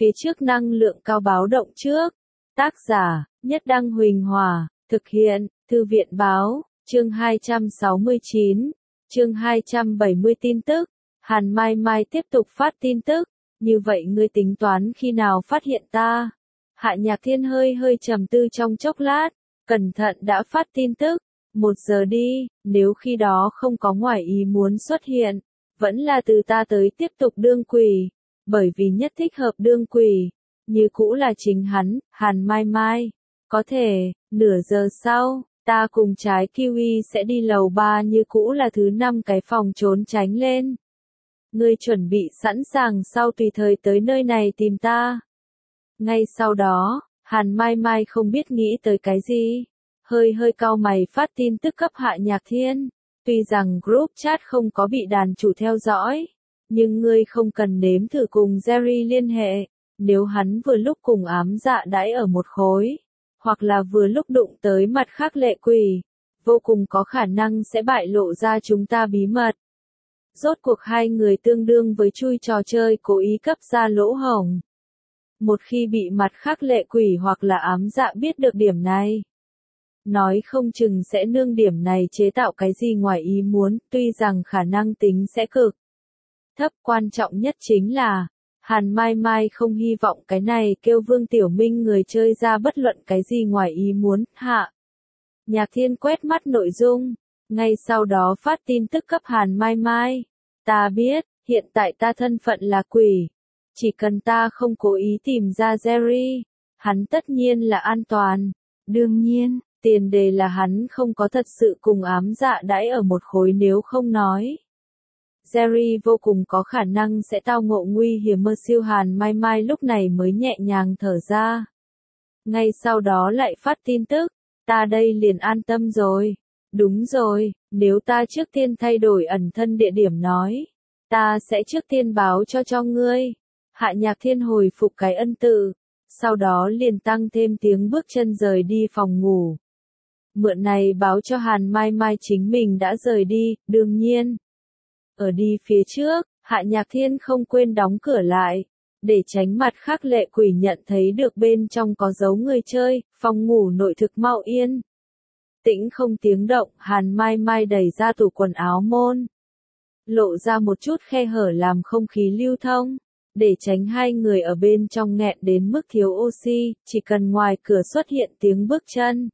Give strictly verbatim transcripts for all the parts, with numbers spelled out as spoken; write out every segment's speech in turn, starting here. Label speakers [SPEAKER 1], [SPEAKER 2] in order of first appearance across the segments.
[SPEAKER 1] phía trước năng lượng cao báo động trước. Tác giả, Nhất Đăng Huỳnh Hòa, thực hiện, Thư viện Báo, chương hai trăm sáu mươi chín, chương hai trăm bảy mươi tin tức. Hàn Mai Mai tiếp tục phát tin tức, như vậy ngươi tính toán khi nào phát hiện ta? Hạ Nhạc Thiên hơi hơi trầm tư trong chốc lát, cẩn thận đã phát tin tức, một giờ đi, nếu khi đó không có ngoài ý muốn xuất hiện, vẫn là từ ta tới tiếp tục đương quỷ, bởi vì nhất thích hợp đương quỷ, như cũ là chính hắn, Hàn Mai Mai. Có thể, nửa giờ sau, ta cùng trái kiwi sẽ đi lầu ba như cũ là thứ năm cái phòng trốn tránh lên. Ngươi chuẩn bị sẵn sàng sau tùy thời tới nơi này tìm ta. Ngay sau đó, Hàn Mai Mai không biết nghĩ tới cái gì, hơi hơi cau mày phát tin tức cấp Hạ Nhạc Thiên. Tuy rằng group chat không có bị đàn chủ theo dõi, nhưng ngươi không cần nếm thử cùng Jerry liên hệ, nếu hắn vừa lúc cùng ám dạ đãi ở một khối, hoặc là vừa lúc đụng tới mặt khác lệ quỷ, vô cùng có khả năng sẽ bại lộ ra chúng ta bí mật. Rốt cuộc hai người tương đương với chui trò chơi cố ý cấp ra lỗ hổng. Một khi bị mặt khác lệ quỷ hoặc là ám dạ biết được điểm này, nói không chừng sẽ nương điểm này chế tạo cái gì ngoài ý muốn, tuy rằng khả năng tính sẽ cực thấp. Quan trọng nhất chính là, Hàn Mai Mai không hy vọng cái này kêu Vương Tiểu Minh người chơi ra bất luận cái gì ngoài ý muốn. Hạ Nhạc Thiên quét mắt nội dung, ngay sau đó phát tin tức cấp Hàn Mai Mai. Ta biết, hiện tại ta thân phận là quỷ, chỉ cần ta không cố ý tìm ra Jerry, hắn tất nhiên là an toàn. Đương nhiên, tiền đề là hắn không có thật sự cùng ám dạ đãi ở một khối, nếu không nói, Jerry vô cùng có khả năng sẽ tao ngộ nguy hiểm. Mơ siêu Hàn Mai Mai lúc này mới nhẹ nhàng thở ra. Ngay sau đó lại phát tin tức, ta đây liền an tâm rồi. Đúng rồi, nếu ta trước tiên thay đổi ẩn thân địa điểm nói, ta sẽ trước tiên báo cho cho ngươi. Hạ Nhạc Thiên hồi phục cái ân tự, sau đó liền tăng thêm tiếng bước chân rời đi phòng ngủ. Mượn này báo cho Hàn Mai Mai chính mình đã rời đi. Đương nhiên, ở đi phía trước, Hạ Nhạc Thiên không quên đóng cửa lại, để tránh mặt khác lệ quỷ nhận thấy được bên trong có dấu người chơi. Phòng ngủ nội thực mau yên tĩnh không tiếng động. Hàn Mai Mai đẩy ra tủ quần áo môn, lộ ra một chút khe hở làm không khí lưu thông, để tránh hai người ở bên trong nghẹn đến mức thiếu oxy. Chỉ cần ngoài cửa xuất hiện tiếng bước chân,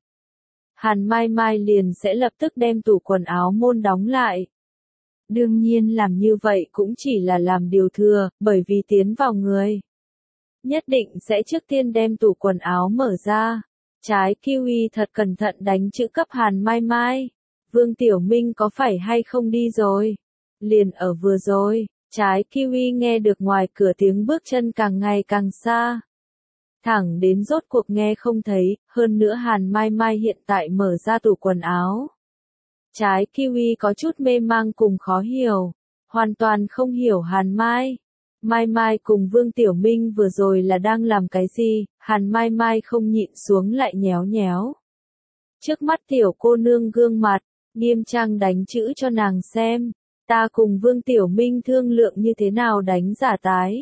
[SPEAKER 1] Hàn Mai Mai liền sẽ lập tức đem tủ quần áo môn đóng lại. Đương nhiên làm như vậy cũng chỉ là làm điều thừa, bởi vì tiến vào người nhất định sẽ trước tiên đem tủ quần áo mở ra. Trái kiwi thật cẩn thận đánh chữ cấp Hàn Mai Mai. Vương Tiểu Minh có phải hay không đi rồi? Liền ở vừa rồi, trái kiwi nghe được ngoài cửa tiếng bước chân càng ngày càng xa, thẳng đến rốt cuộc nghe không thấy. Hơn nữa Hàn Mai Mai hiện tại mở ra tủ quần áo. Trái kiwi có chút mê mang cùng khó hiểu, hoàn toàn không hiểu Hàn Mai Mai Mai cùng Vương Tiểu Minh vừa rồi là đang làm cái gì. Hàn Mai Mai không nhịn xuống lại nhéo nhéo trước mắt tiểu cô nương gương mặt, nghiêm trang đánh chữ cho nàng xem. Ta cùng Vương Tiểu Minh thương lượng như thế nào đánh giả tái.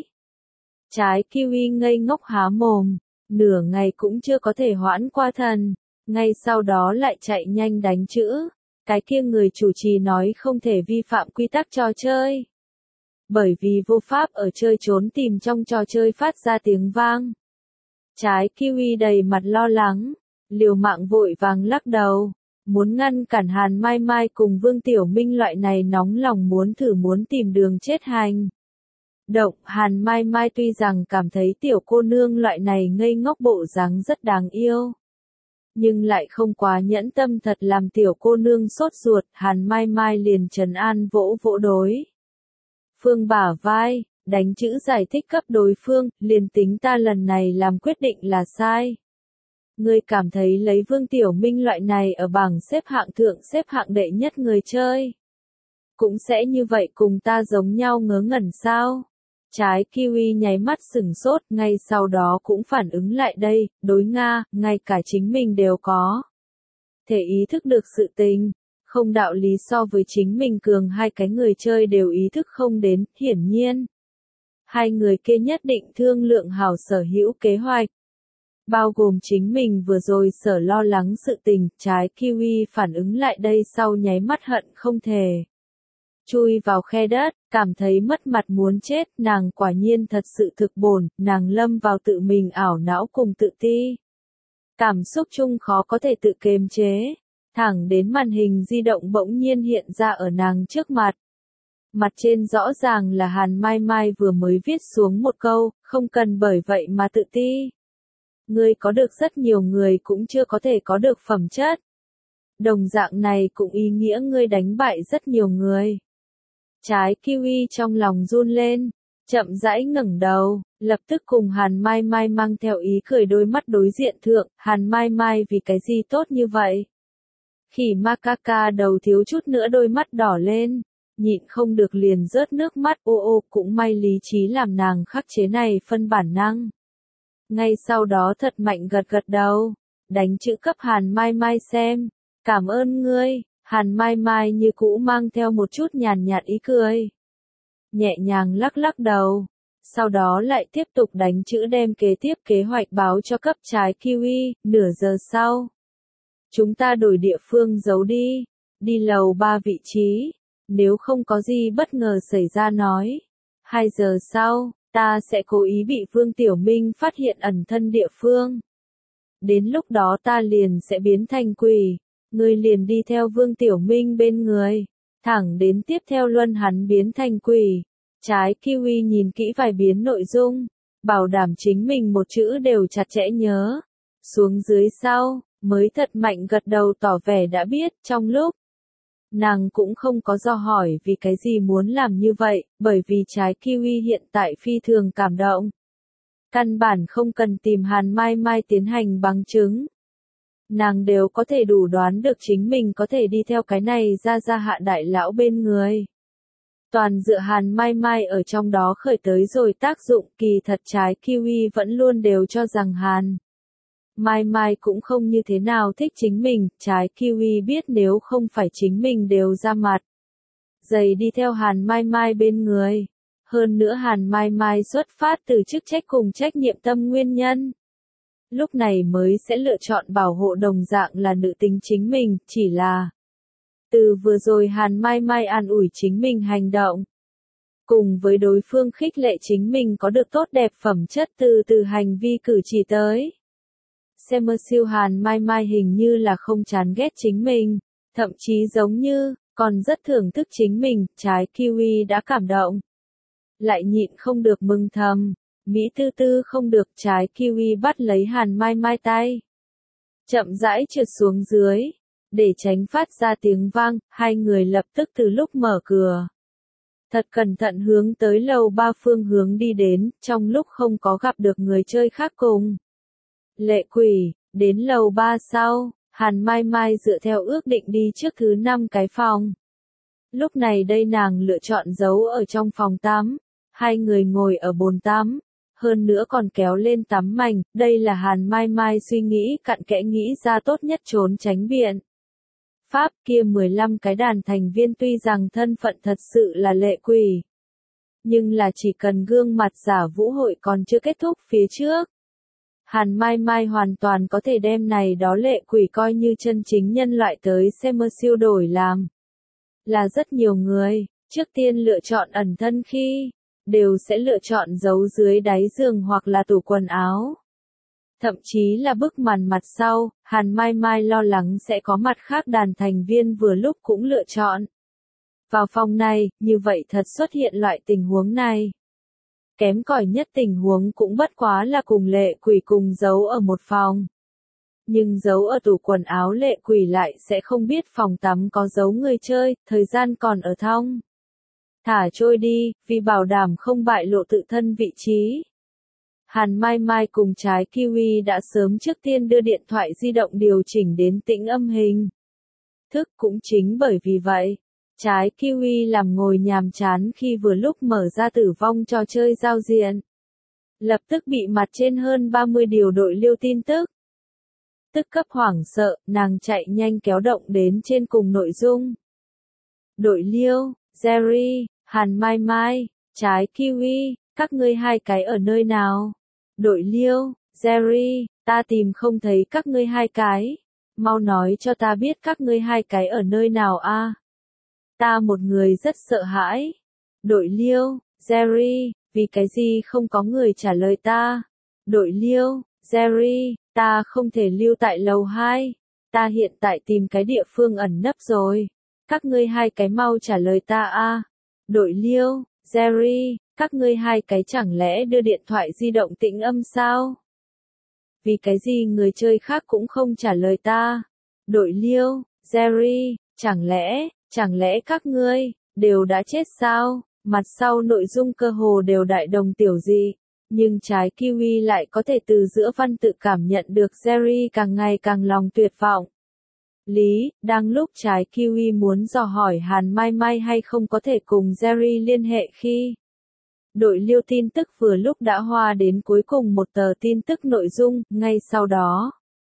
[SPEAKER 1] Trái kiwi ngây ngốc há mồm, nửa ngày cũng chưa có thể hoãn qua thần, ngay sau đó lại chạy nhanh đánh chữ. Cái kia người chủ trì nói không thể vi phạm quy tắc trò chơi, bởi vì vô pháp ở chơi trốn tìm trong trò chơi phát ra tiếng vang. Trái kiwi đầy mặt lo lắng, liều mạng vội vàng lắc đầu, muốn ngăn cản Hàn Mai Mai cùng Vương Tiểu Minh loại này nóng lòng muốn thử muốn tìm đường chết hành động. Hàn Mai Mai tuy rằng cảm thấy tiểu cô nương loại này ngây ngốc bộ dáng rất đáng yêu, nhưng lại không quá nhẫn tâm thật làm tiểu cô nương sốt ruột. Hàn Mai Mai liền trấn an vỗ vỗ đối phương bả vai, đánh chữ giải thích cấp đối phương. Liền tính ta lần này làm quyết định là sai, ngươi cảm thấy lấy Vương Tiểu Minh loại này ở bảng xếp hạng thượng xếp hạng đệ nhất người chơi, cũng sẽ như vậy cùng ta giống nhau ngớ ngẩn sao? Trái kiwi nháy mắt sửng sốt, ngay sau đó cũng phản ứng lại đây. Đối Nga, ngay cả chính mình đều có thể ý thức được sự tình, không đạo lý so với chính mình cường hai cái người chơi đều ý thức không đến. Hiển nhiên, hai người kia nhất định thương lượng hảo sở hữu kế hoạch. Bao gồm chính mình vừa rồi sở lo lắng sự tình, trái kiwi phản ứng lại đây sau nháy mắt hận không thể. Chui vào khe đất, cảm thấy mất mặt muốn chết, nàng quả nhiên thật sự thực bồn, nàng lâm vào tự mình ảo não cùng tự ti. Cảm xúc chung khó có thể tự kiềm chế, thẳng đến màn hình di động bỗng nhiên hiện ra ở nàng trước mặt. Mặt trên rõ ràng là Hàn Mai Mai vừa mới viết xuống một câu, không cần bởi vậy mà tự ti. Ngươi có được rất nhiều người cũng chưa có thể có được phẩm chất. Đồng dạng này cũng ý nghĩa ngươi đánh bại rất nhiều người. Trái kiwi trong lòng run lên, chậm rãi ngẩng đầu, lập tức cùng Hàn Mai Mai mang theo ý cười đôi mắt đối diện thượng, Hàn Mai Mai vì cái gì tốt như vậy? Khỉ Macaca đầu thiếu chút nữa đôi mắt đỏ lên, nhịn không được liền rớt nước mắt, ô ô, cũng may lý trí làm nàng khắc chế này phân bản năng. Ngay sau đó thật mạnh gật gật đầu, đánh chữ cấp Hàn Mai Mai xem, cảm ơn ngươi. Hàn Mai Mai như cũ mang theo một chút nhàn nhạt ý cười. Nhẹ nhàng lắc lắc đầu. Sau đó lại tiếp tục đánh chữ đem kế tiếp kế hoạch báo cho cấp trái kiwi. Nửa giờ sau. Chúng ta đổi địa phương giấu đi. Đi lầu ba vị trí. Nếu không có gì bất ngờ xảy ra nói. Hai giờ sau, ta sẽ cố ý bị Vương Tiểu Minh phát hiện ẩn thân địa phương. Đến lúc đó ta liền sẽ biến thành quỷ. Ngươi liền đi theo Vương Tiểu Minh bên người, thẳng đến tiếp theo luân hắn biến thành quỷ. Trái kiwi nhìn kỹ vài biến nội dung, bảo đảm chính mình một chữ đều chặt chẽ nhớ. Xuống dưới sau, mới thật mạnh gật đầu tỏ vẻ đã biết, trong lúc. Nàng cũng không có do hỏi vì cái gì muốn làm như vậy, bởi vì trái kiwi hiện tại phi thường cảm động. Căn bản không cần tìm Hàn Mai Mai tiến hành bằng chứng. Nàng đều có thể đủ đoán được chính mình có thể đi theo cái này ra ra hạ đại lão bên người. Toàn dựa Hàn Mai Mai ở trong đó khởi tới rồi tác dụng, kỳ thật trái kiwi vẫn luôn đều cho rằng Hàn Mai Mai cũng không như thế nào thích chính mình, trái kiwi biết nếu không phải chính mình đều ra mặt. Dày đi theo Hàn Mai Mai bên người. Hơn nữa Hàn Mai Mai xuất phát từ chức trách cùng trách nhiệm tâm nguyên nhân. Lúc này mới sẽ lựa chọn bảo hộ đồng dạng là nữ tính chính mình, chỉ là từ vừa rồi Hàn Mai Mai an ủi chính mình hành động. Cùng với đối phương khích lệ chính mình có được tốt đẹp phẩm chất từ từ hành vi cử chỉ tới. Xem siêu Hàn Mai Mai hình như là không chán ghét chính mình, thậm chí giống như, còn rất thưởng thức chính mình, trái kiwi đã cảm động. Lại nhịn không được mừng thầm. Mỹ tư tư không được, trái kiwi bắt lấy Hàn Mai Mai tay. Chậm rãi trượt xuống dưới. Để tránh phát ra tiếng vang, hai người lập tức từ lúc mở cửa. Thật cẩn thận hướng tới lầu ba phương hướng đi đến, trong lúc không có gặp được người chơi khác cùng. Lệ quỷ, đến lầu ba sau, Hàn Mai Mai dựa theo ước định đi trước thứ năm cái phòng. Lúc này đây nàng lựa chọn giấu ở trong phòng tắm. Hai người ngồi ở bồn tắm. Hơn nữa còn kéo lên tắm mành, đây là Hàn Mai Mai suy nghĩ cặn kẽ nghĩ ra tốt nhất trốn tránh biện. Pháp kia mười lăm cái đàn thành viên tuy rằng thân phận thật sự là lệ quỷ. Nhưng là chỉ cần gương mặt giả vũ hội còn chưa kết thúc phía trước. Hàn Mai Mai hoàn toàn có thể đem này đó lệ quỷ coi như chân chính nhân loại tới xem siêu đổi làm. Là rất nhiều người, trước tiên lựa chọn ẩn thân khi. Đều sẽ lựa chọn giấu dưới đáy giường hoặc là tủ quần áo. Thậm chí là bức màn mặt sau, Hàn Mai Mai lo lắng sẽ có mặt khác đàn thành viên vừa lúc cũng lựa chọn. Vào phòng này, như vậy thật xuất hiện loại tình huống này. Kém cỏi nhất tình huống cũng bất quá là cùng lệ quỷ cùng giấu ở một phòng. Nhưng giấu ở tủ quần áo lệ quỷ lại sẽ không biết phòng tắm có giấu người chơi, thời gian còn ở thong. Thả trôi đi, vì bảo đảm không bại lộ tự thân vị trí. Hàn Mai Mai cùng trái kiwi đã sớm trước tiên đưa điện thoại di động điều chỉnh đến tĩnh âm hình. Thức cũng chính bởi vì vậy, trái kiwi làm ngồi nhàm chán khi vừa lúc mở ra tử vong trò chơi giao diện. Lập tức bị mặt trên hơn ba mươi điều đội liêu tin tức. Tức cấp hoảng sợ, nàng chạy nhanh kéo động đến trên cùng nội dung. Đội liêu, Jerry, Hàn Mai Mai, trái kiwi, Các ngươi hai cái ở nơi nào? Đội Liêu, Jerry, ta tìm không thấy các ngươi hai cái. Mau nói cho ta biết các ngươi hai cái ở nơi nào a? Ta một người rất sợ hãi. Đội Liêu, Jerry, vì cái gì không có người trả lời ta? Đội Liêu, Jerry, ta không thể lưu tại lầu hai. Ta hiện tại tìm cái địa phương ẩn nấp rồi. Các ngươi hai cái mau trả lời ta a. Đội Liêu, Jerry, các ngươi hai cái chẳng lẽ đưa điện thoại di động tĩnh âm sao? Vì cái gì người chơi khác cũng không trả lời ta? Đội Liêu, Jerry, chẳng lẽ, chẳng lẽ các ngươi đều đã chết sao? Mặt sau nội dung cơ hồ đều đại đồng tiểu dị, nhưng trái Kiwi lại có thể từ giữa văn tự cảm nhận được Jerry càng ngày càng lòng tuyệt vọng. Lý, đang lúc trái Kiwi muốn dò hỏi Hàn Mai Mai hay không có thể cùng Jerry liên hệ khi đội Liêu tin tức vừa lúc đã hoa đến cuối cùng một tờ tin tức nội dung, ngay sau đó.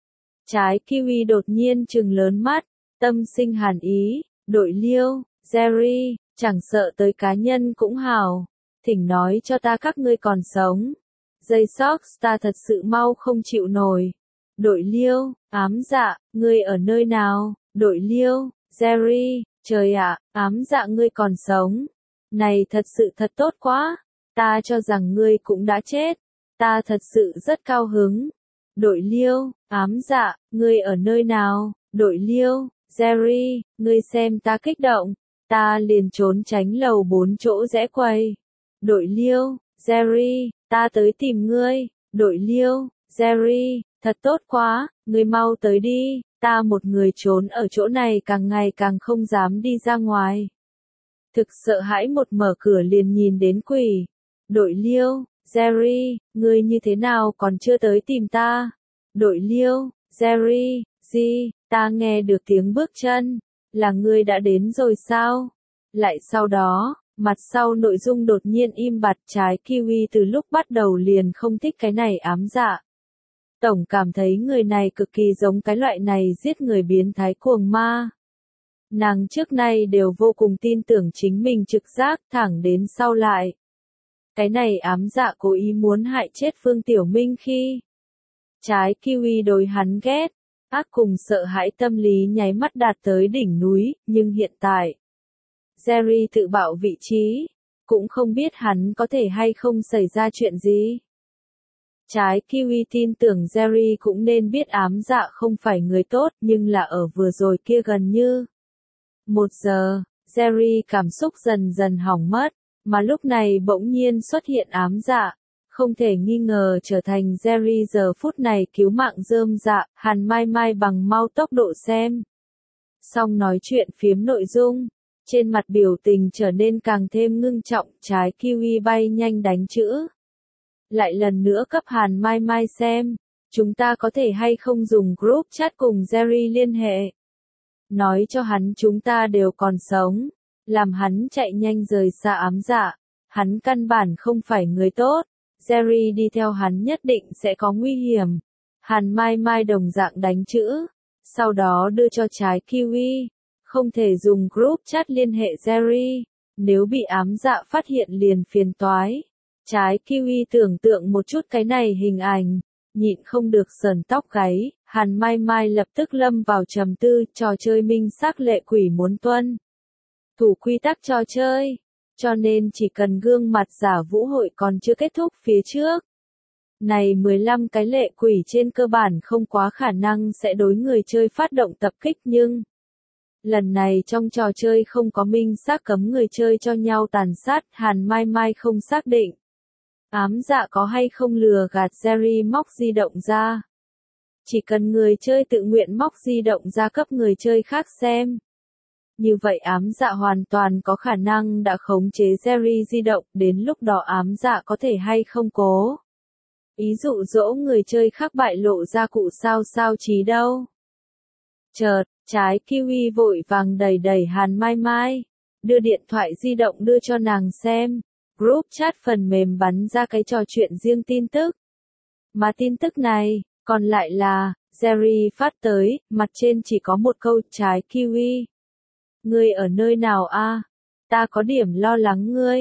[SPEAKER 1] Trái Kiwi đột nhiên trừng lớn mắt, tâm sinh hàn ý, đội Liêu, Jerry, chẳng sợ tới cá nhân cũng hào, thỉnh nói cho ta các ngươi còn sống. Dây Sox ta thật sự mau không chịu nổi. Đội Liêu, ám dạ, ngươi ở nơi nào? Đội Liêu, Jerry, trời ạ, ám dạ ngươi còn sống. Này thật sự thật tốt quá. Ta cho rằng ngươi cũng đã chết. Ta thật sự rất cao hứng. Đội Liêu, ám dạ, ngươi ở nơi nào? Đội Liêu, Jerry, ngươi xem ta kích động. Ta liền trốn tránh lầu bốn chỗ rẽ quầy. Đội Liêu, Jerry, ta tới tìm ngươi. Đội Liêu, Jerry, thật tốt quá, ngươi mau tới đi. Ta một người trốn ở chỗ này càng ngày càng không dám đi ra ngoài. Thực sợ hãi một mở cửa liền nhìn đến quỷ. Đội Liêu, Jerry, ngươi như thế nào còn chưa tới tìm ta? Đội Liêu, Jerry, gì, ta nghe được tiếng bước chân. Là ngươi đã đến rồi sao? Lại sau đó, mặt sau nội dung đột nhiên im bặt. Trái Kiwi từ lúc bắt đầu liền không thích cái này ám dạ. Tổng cảm thấy người này cực kỳ giống cái loại này giết người biến thái cuồng ma. Nàng trước nay đều vô cùng tin tưởng chính mình trực giác, thẳng đến sau lại. Cái này ám dạ cố ý muốn hại chết Phương Tiểu Minh khi trái Kiwi đối hắn ghét, ác cùng sợ hãi tâm lý nháy mắt đạt tới đỉnh núi, nhưng hiện tại Jerry tự bạo vị trí, cũng không biết hắn có thể hay không xảy ra chuyện gì. Trái Kiwi tin tưởng Jerry cũng nên biết ám dạ không phải người tốt, nhưng là ở vừa rồi kia gần như một giờ, Jerry cảm xúc dần dần hỏng mất, mà lúc này bỗng nhiên xuất hiện ám dạ, không thể nghi ngờ trở thành Jerry giờ phút này cứu mạng rơm dạ. Hàn Mai Mai bằng mau tốc độ xem xong nói chuyện phiếm nội dung, trên mặt biểu tình trở nên càng thêm ngưng trọng. Trái Kiwi bay nhanh đánh chữ, lại lần nữa cấp Hàn Mai Mai xem, chúng ta có thể hay không dùng group chat cùng Jerry liên hệ, nói cho hắn chúng ta đều còn sống, làm hắn chạy nhanh rời xa ám dạ. Hắn căn bản không phải người tốt, Jerry đi theo hắn nhất định sẽ có nguy hiểm. Hàn Mai Mai đồng dạng đánh chữ, sau đó đưa cho trái Kiwi, không thể dùng group chat liên hệ Jerry, nếu bị ám dạ phát hiện liền phiền toái. Trái Kiwi tưởng tượng một chút cái này hình ảnh, nhịn không được sờn tóc gáy. Hàn Mai Mai lập tức lâm vào trầm tư, trò chơi minh xác lệ quỷ muốn tuân thủ quy tắc trò chơi, cho nên chỉ cần gương mặt giả vũ hội còn chưa kết thúc phía trước. Này mười lăm cái lệ quỷ trên cơ bản không quá khả năng sẽ đối người chơi phát động tập kích, nhưng lần này trong trò chơi không có minh xác cấm người chơi cho nhau tàn sát. Hàn Mai Mai không xác định ám dạ có hay không lừa gạt Jerry móc di động ra. Chỉ cần người chơi tự nguyện móc di động ra cấp người chơi khác xem, như vậy ám dạ hoàn toàn có khả năng đã khống chế Jerry di động. Đến lúc đó ám dạ có thể hay không cố ý dụ dỗ người chơi khác bại lộ ra cụ sao sao trí đâu. Chợt, trái Kiwi vội vàng đẩy đẩy Hàn Mai Mai, đưa điện thoại di động đưa cho nàng xem. Group chat phần mềm bắn ra cái trò chuyện riêng tin tức. Mà tin tức này, còn lại là, Jerry phát tới, mặt trên chỉ có một câu. Trái Kiwi, ngươi ở nơi nào a? Ta có điểm lo lắng ngươi.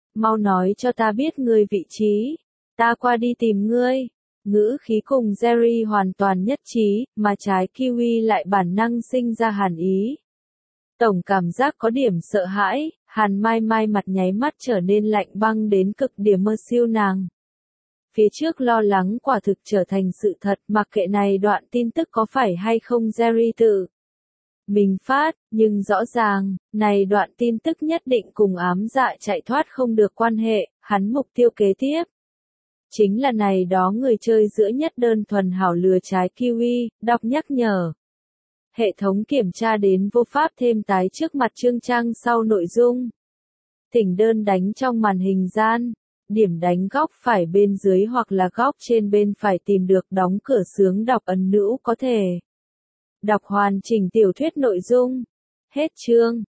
[SPEAKER 1] mau nói cho ta biết ngươi vị trí, ta qua đi tìm ngươi. Ngữ khí cùng Jerry hoàn toàn nhất trí, mà trái kiwi lại bản năng sinh ra hàn ý. Tổng cảm giác có điểm sợ hãi, Hàn Mai Mai mặt nháy mắt trở nên lạnh băng đến cực điểm mơ siêu nàng. Phía trước lo lắng quả thực trở thành sự thật, mặc kệ này đoạn tin tức có phải hay không Jerry tự mình phát, nhưng rõ ràng, này đoạn tin tức nhất định cùng ám dạ chạy thoát không được quan hệ, hắn mục tiêu kế tiếp. Chính là này đó người chơi giữa nhất đơn thuần hảo lừa trái kiwi, đọc nhắc nhở. Hệ thống kiểm tra đến vô pháp thêm tái trước mặt chương trang sau nội dung. Thỉnh đơn đánh trong màn hình gian. Điểm đánh góc phải bên dưới hoặc là góc trên bên phải tìm được đóng cửa sướng đọc ấn nữ có thể. Đọc hoàn chỉnh tiểu thuyết nội dung. Hết chương.